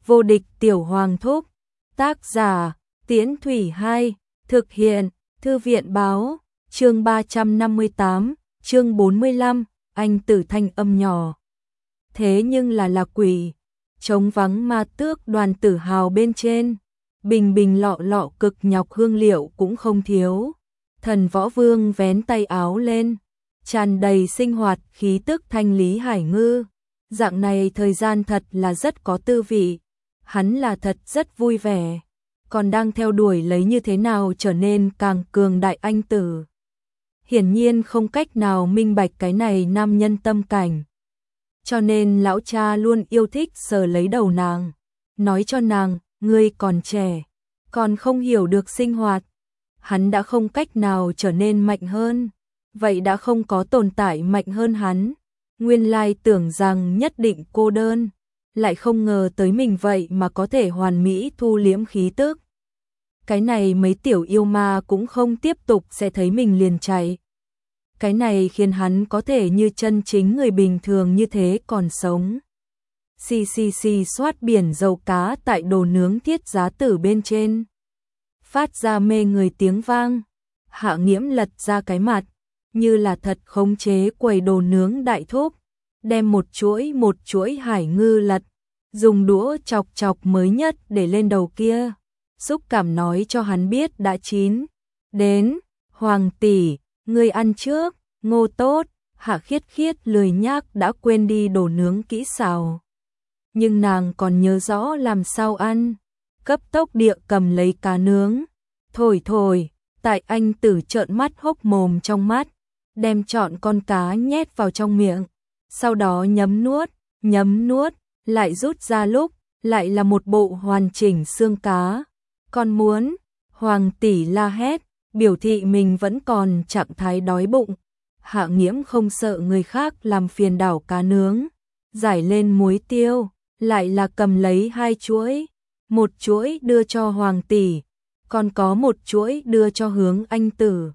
Vô địch tiểu hoàng thúc. Tác giả Tiễn Thủy 2. Thực hiện Thư viện báo. Chương 358, chương 45. Anh tử thanh âm nhỏ. Thế nhưng là quỷ. Trống vắng ma tước đoàn tử hào bên trên. Bình bình lọ lọ cực nhọc hương liệu cũng không thiếu. Thần Võ Vương vén tay áo lên, tràn đầy sinh hoạt khí tức thanh lý hải ngư. Dạng này thời gian thật là rất có tư vị. Hắn là thật rất vui vẻ. Còn đang theo đuổi lấy như thế nào trở nên càng cường đại anh tử. Hiển nhiên không cách nào minh bạch cái này nam nhân tâm cảnh. Cho nên lão cha luôn yêu thích sờ lấy đầu nàng. Nói cho nàng, ngươi còn trẻ, còn không hiểu được sinh hoạt. Hắn đã không cách nào trở nên mạnh hơn. Vậy đã không có tồn tại mạnh hơn hắn. Nguyên lai tưởng rằng nhất định cô đơn. Lại không ngờ tới mình vậy mà có thể hoàn mỹ thu liễm khí tức. Cái này mấy tiểu yêu ma cũng không tiếp tục sẽ thấy mình liền chạy. Cái này khiến hắn có thể như chân chính người bình thường như thế còn sống. Xì xì xì xoát biển dầu cá tại đồ nướng thiết giá tử bên trên. Phát ra mê người tiếng vang. Hạ Nghiễm lật ra cái mặt, như là thật khống chế quầy đồ nướng đại thúc. Đem một chuỗi hải ngư lật, dùng đũa chọc chọc mới nhất để lên đầu kia. Xúc cảm nói cho hắn biết đã chín. Đến, Hoàng tỷ, ngươi ăn trước. Ngô tốt. Hạ Khiết Khiết lười nhác đã quên đi đồ nướng kỹ xào. Nhưng nàng còn nhớ rõ làm sao ăn. Cấp tốc địa cầm lấy cá nướng. Thổi, tại anh tử trợn mắt hốc mồm trong mắt. Đem trọn con cá nhét vào trong miệng. Sau đó nhấm nuốt, lại rút ra lúc, lại là một bộ hoàn chỉnh xương cá. Con muốn, Hoàng tỷ la hét, biểu thị mình vẫn còn trạng thái đói bụng. Hạ Nghiễm không sợ người khác làm phiền đảo cá nướng. Giải lên muối tiêu, lại là cầm lấy 2 chuỗi. Một chuỗi đưa cho Hoàng tỷ, còn có một chuỗi đưa cho Hướng anh tử.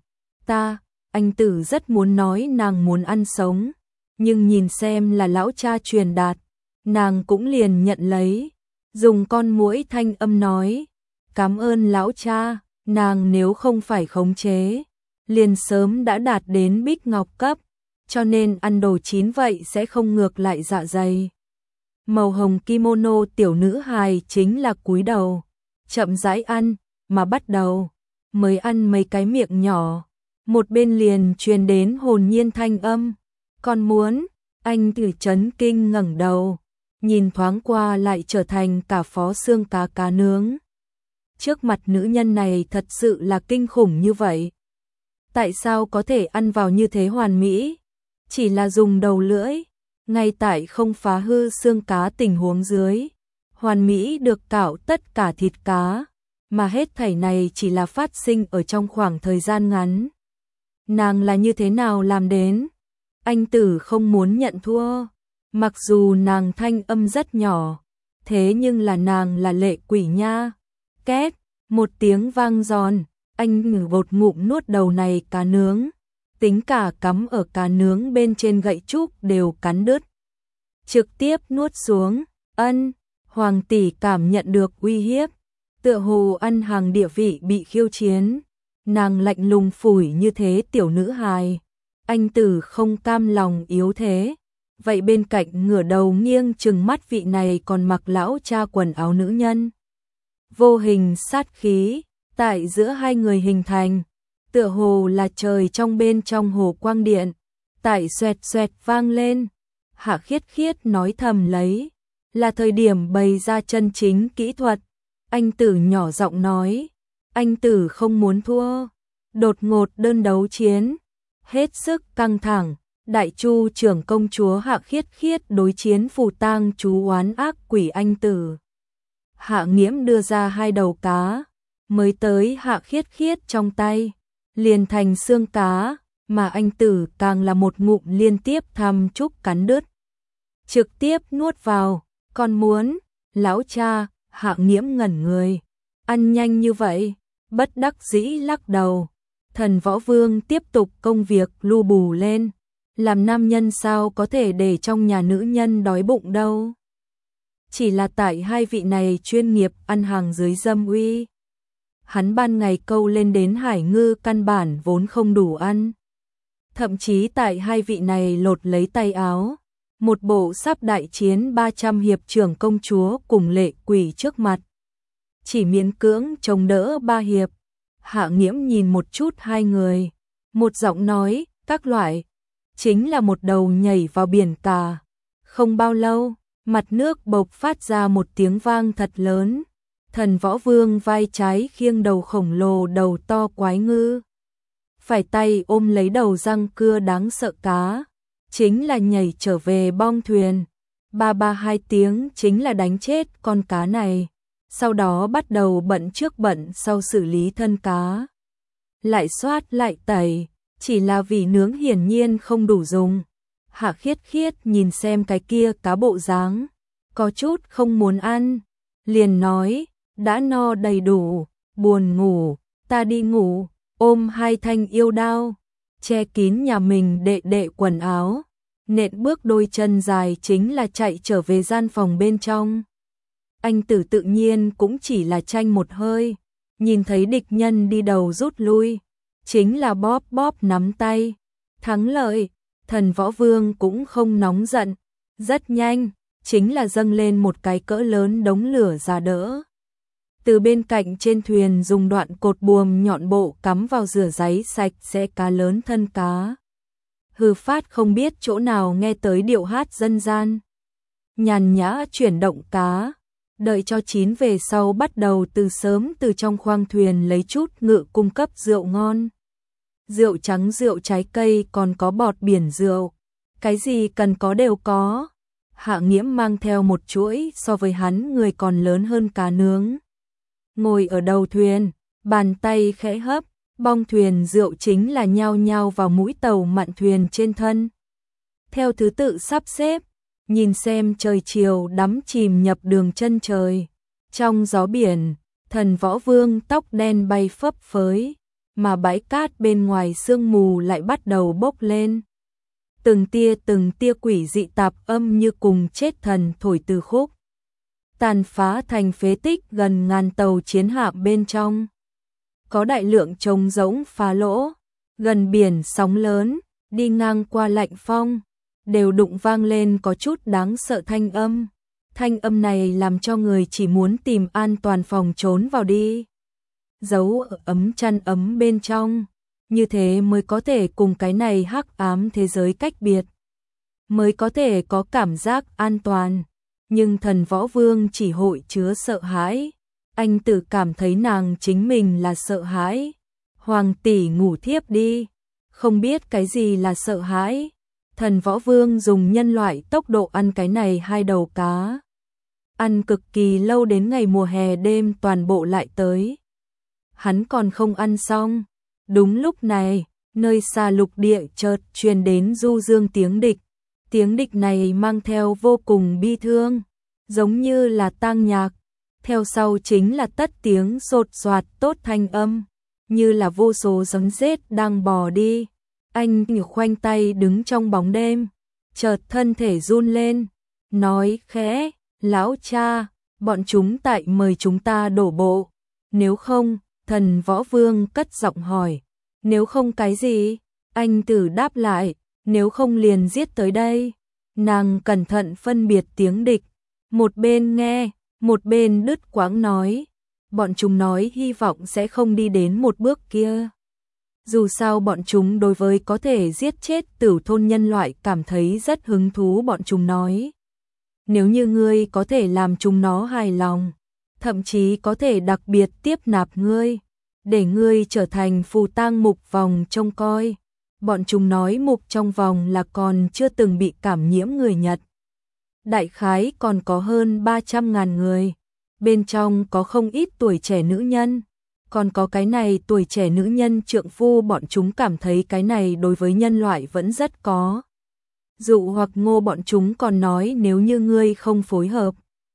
Anh tử rất muốn nói nàng muốn ăn sống. Nhưng nhìn xem là lão cha truyền đạt, nàng cũng liền nhận lấy. Dùng con muỗi thanh âm nói, cảm ơn lão cha. Nàng nếu không phải khống chế, liền sớm đã đạt đến bích ngọc cấp, cho nên ăn đồ chín vậy sẽ không ngược lại dạ dày. Màu hồng kimono tiểu nữ hài chính là cúi đầu, chậm rãi ăn, mà bắt đầu mới ăn mấy cái miệng nhỏ, một bên liền truyền đến hồn nhiên thanh âm, con muốn. Anh tử chấn kinh ngẩng đầu, nhìn thoáng qua lại trở thành cả phó xương cá nướng. Trước mặt nữ nhân này thật sự là kinh khủng như vậy. Tại sao có thể ăn vào như thế hoàn mỹ? Chỉ là dùng đầu lưỡi, ngay tại không phá hư xương cá tình huống dưới. Hoàn mỹ được cạo tất cả thịt cá, mà hết thảy này chỉ là phát sinh ở trong khoảng thời gian ngắn. Nàng là như thế nào làm đến? Anh tử không muốn nhận thua. Mặc dù nàng thanh âm rất nhỏ, thế nhưng là nàng là lệ quỷ nha. Két, một tiếng vang giòn, anh ngử bột ngụm nuốt đầu này cá nướng. Tính cả cắm ở cá nướng bên trên gậy trúc đều cắn đứt. Trực tiếp nuốt xuống, Hoàng tỷ cảm nhận được uy hiếp. Tựa hồ ăn hàng địa vị bị khiêu chiến. Nàng lạnh lùng phủi như thế tiểu nữ hài. Anh tử không cam lòng yếu thế. Vậy bên cạnh ngửa đầu nghiêng trừng mắt vị này còn mặc lão cha quần áo nữ nhân. Vô hình sát khí, tại giữa hai người hình thành. Tựa hồ là trời trong bên trong hồ quang điện. Tại xoẹt xoẹt vang lên. Hạ Khiết Khiết nói thầm lấy. Là thời điểm bày ra chân chính kỹ thuật. Anh tử nhỏ giọng nói. Anh tử không muốn thua. Đột ngột đơn đấu chiến. Hết sức căng thẳng, đại chu trưởng công chúa Hạ Khiết Khiết đối chiến phù tang chú oán ác quỷ anh tử. Hạ Nghiễm đưa ra 2 đầu cá, mới tới Hạ Khiết Khiết trong tay, liền thành xương cá, mà anh tử càng là một ngụm liên tiếp thăm chúc cắn đứt. Trực tiếp nuốt vào, con muốn, lão cha. Hạ Nghiễm ngẩn người, ăn nhanh như vậy, bất đắc dĩ lắc đầu. Thần Võ Vương tiếp tục công việc lu bù lên. Làm nam nhân sao có thể để trong nhà nữ nhân đói bụng đâu. chỉ là tại hai vị này chuyên nghiệp ăn hàng dưới dâm uy. Hắn ban ngày câu lên đến hải ngư căn bản vốn không đủ ăn. Thậm chí tại hai vị này lột lấy tay áo, một bộ sắp đại chiến 300 hiệp trưởng công chúa cùng lệ quỷ trước mặt. Chỉ miễn cưỡng chống đỡ 3 hiệp. Hạ Nghiễm nhìn một chút hai người, một giọng nói, các loại, chính là một đầu nhảy vào biển cả. Không bao lâu, mặt nước bộc phát ra một tiếng vang thật lớn. Thần Võ Vương vai trái khiêng đầu khổng lồ đầu to quái ngư, phải tay ôm lấy đầu răng cưa đáng sợ cá, chính là nhảy trở về bong thuyền. Ba ba hai tiếng chính là đánh chết con cá này, sau đó bắt đầu bận trước bận sau xử lý thân cá. Lại xoát lại tẩy, chỉ là vì nướng hiển nhiên không đủ dùng. Hạ Khiết Khiết nhìn xem cái kia cá bộ dáng, có chút không muốn ăn, liền nói, đã no đầy đủ, buồn ngủ, ta đi ngủ, ôm hai thanh yêu đao, che kín nhà mình đệ đệ quần áo, nện bước đôi chân dài chính là chạy trở về gian phòng bên trong. Anh Tử tự nhiên cũng chỉ là tranh một hơi, nhìn thấy địch nhân đi đầu rút lui, chính là bóp bóp nắm tay, thắng lợi. Thần Võ Vương cũng không nóng giận, rất nhanh, chính là dâng lên một cái cỡ lớn đống lửa ra đỡ. Từ bên cạnh trên thuyền dùng đoạn cột buồm nhọn bộ cắm vào rửa ráy sạch sẽ cá lớn thân cá. Hư Phát không biết chỗ nào nghe tới điệu hát dân gian. Nhàn nhã chuyển động cá, đợi cho chín về sau bắt đầu từ sớm từ trong khoang thuyền lấy chút ngự cung cấp rượu ngon. Rượu trắng, rượu trái cây, còn có bọt biển rượu. Cái gì cần có đều có. Hạ Nghiễm mang theo một chuỗi so với hắn người còn lớn hơn cá nướng. Ngồi ở đầu thuyền, bàn tay khẽ hấp, bong thuyền rượu chính là nhao nhao vào mũi tàu mạn thuyền trên thân. Theo thứ tự sắp xếp, nhìn xem trời chiều đắm chìm nhập đường chân trời. Trong gió biển, Thần Võ Vương tóc đen bay phấp phới, mà bãi cát bên ngoài sương mù lại bắt đầu bốc lên. Từng tia quỷ dị tạp âm như cùng chết thần thổi từ khúc. Tàn phá thành phế tích gần ngàn tàu chiến hạm bên trong. Có đại lượng trống rỗng phá lỗ, gần biển sóng lớn, đi ngang qua lạnh phong, đều đụng vang lên có chút đáng sợ thanh âm. Thanh âm này làm cho người chỉ muốn tìm an toàn phòng trốn vào đi. Giấu ở ấm chăn ấm bên trong, như thế mới có thể cùng cái này hắc ám thế giới cách biệt, mới có thể có cảm giác an toàn. Nhưng Thần Võ Vương chỉ hội chứa sợ hãi, anh Tử cảm thấy nàng chính mình là sợ hãi. Hoàng tỷ ngủ thiếp đi, không biết cái gì là sợ hãi. Thần Võ Vương dùng nhân loại tốc độ ăn cái này hai đầu cá, ăn cực kỳ lâu đến ngày mùa hè đêm toàn bộ lại tới. Hắn còn không ăn xong. Đúng lúc này, nơi xa lục địa chợt truyền đến du dương tiếng địch. Tiếng địch này mang theo vô cùng bi thương, giống như là tang nhạc. Theo sau chính là tất tiếng sột soạt tốt thanh âm, như là vô số rắn rết đang bò đi. Anh khoanh tay đứng trong bóng đêm, chợt thân thể run lên, nói khẽ, lão cha, bọn chúng tại mời chúng ta đổ bộ. Nếu không, Thần Võ Vương cất giọng hỏi, nếu không cái gì? Anh Tử đáp lại, nếu không liền giết tới đây. Nàng cẩn thận phân biệt tiếng địch, một bên nghe, một bên đứt quãng nói, bọn chúng nói hy vọng sẽ không đi đến một bước kia. Dù sao bọn chúng đối với có thể giết chết tử thôn nhân loại cảm thấy rất hứng thú. Bọn chúng nói, nếu như ngươi có thể làm chúng nó hài lòng, thậm chí có thể đặc biệt tiếp nạp ngươi, để ngươi trở thành phù tang mục vòng trông coi. Bọn chúng nói mục trong vòng là còn chưa từng bị cảm nhiễm người Nhật. Đại khái còn có hơn 300.000 người, bên trong có không ít tuổi trẻ nữ nhân, còn có cái này tuổi trẻ nữ nhân trượng phu. Bọn chúng cảm thấy cái này đối với nhân loại vẫn rất có dụ hoặc ngô. Bọn chúng còn nói nếu như ngươi không phối hợp,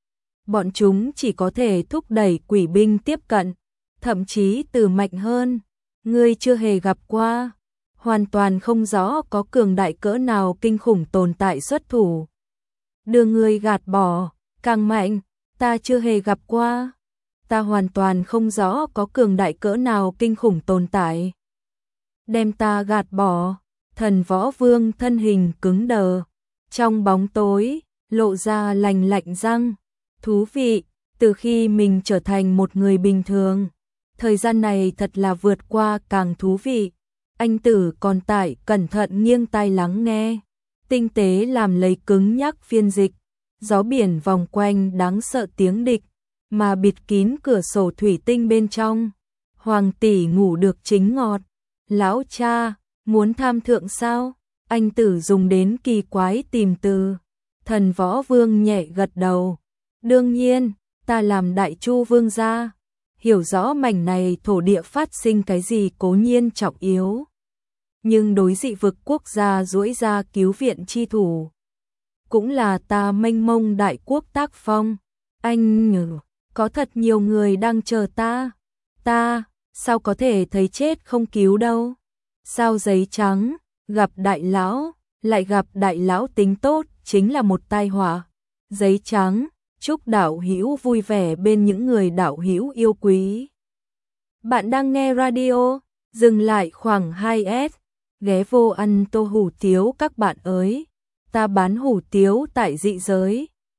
bọn chúng chỉ có thể thúc đẩy quỷ binh tiếp cận, thậm chí từ mạnh hơn. Ngươi chưa hề gặp qua, hoàn toàn không rõ có cường đại cỡ nào kinh khủng tồn tại xuất thủ, đưa ngươi gạt bỏ. càng mạnh, ta chưa hề gặp qua. Ta hoàn toàn không rõ có cường đại cỡ nào kinh khủng tồn tại. Đem ta gạt bỏ, Thần Võ Vương thân hình cứng đờ, trong bóng tối, lộ ra lành lạnh răng. Thú vị, từ khi mình trở thành một người bình thường, thời gian này thật là vượt qua càng thú vị. Anh Tử còn tại cẩn thận nghiêng tai lắng nghe, tinh tế làm lấy cứng nhắc phiên dịch, gió biển vòng quanh đáng sợ tiếng địch, mà bịt kín cửa sổ thủy tinh bên trong. Hoàng tỷ ngủ được chính ngọt. Lão cha, muốn tham thượng sao? Anh Tử dùng đến kỳ quái tìm từ. Thần Võ Vương nhẹ gật đầu. Đương nhiên, ta làm Đại Chu Vương gia, hiểu rõ mảnh này thổ địa phát sinh cái gì cố nhiên trọng yếu. Nhưng đối dị vực quốc gia duỗi ra cứu viện chi thủ, cũng là ta mênh mông đại quốc tác phong. Anh nhử, có thật nhiều người đang chờ ta. Ta, sao có thể thấy chết không cứu đâu. Sao giấy trắng, gặp đại lão, lại gặp đại lão tính tốt, chính là một tai họa. Giấy trắng, chúc đạo hữu vui vẻ bên những người đạo hữu yêu quý. Bạn đang nghe radio, dừng lại khoảng 2S, ghé vô ăn tô hủ tiếu các bạn ơi. Ta bán hủ tiếu tại dị giới,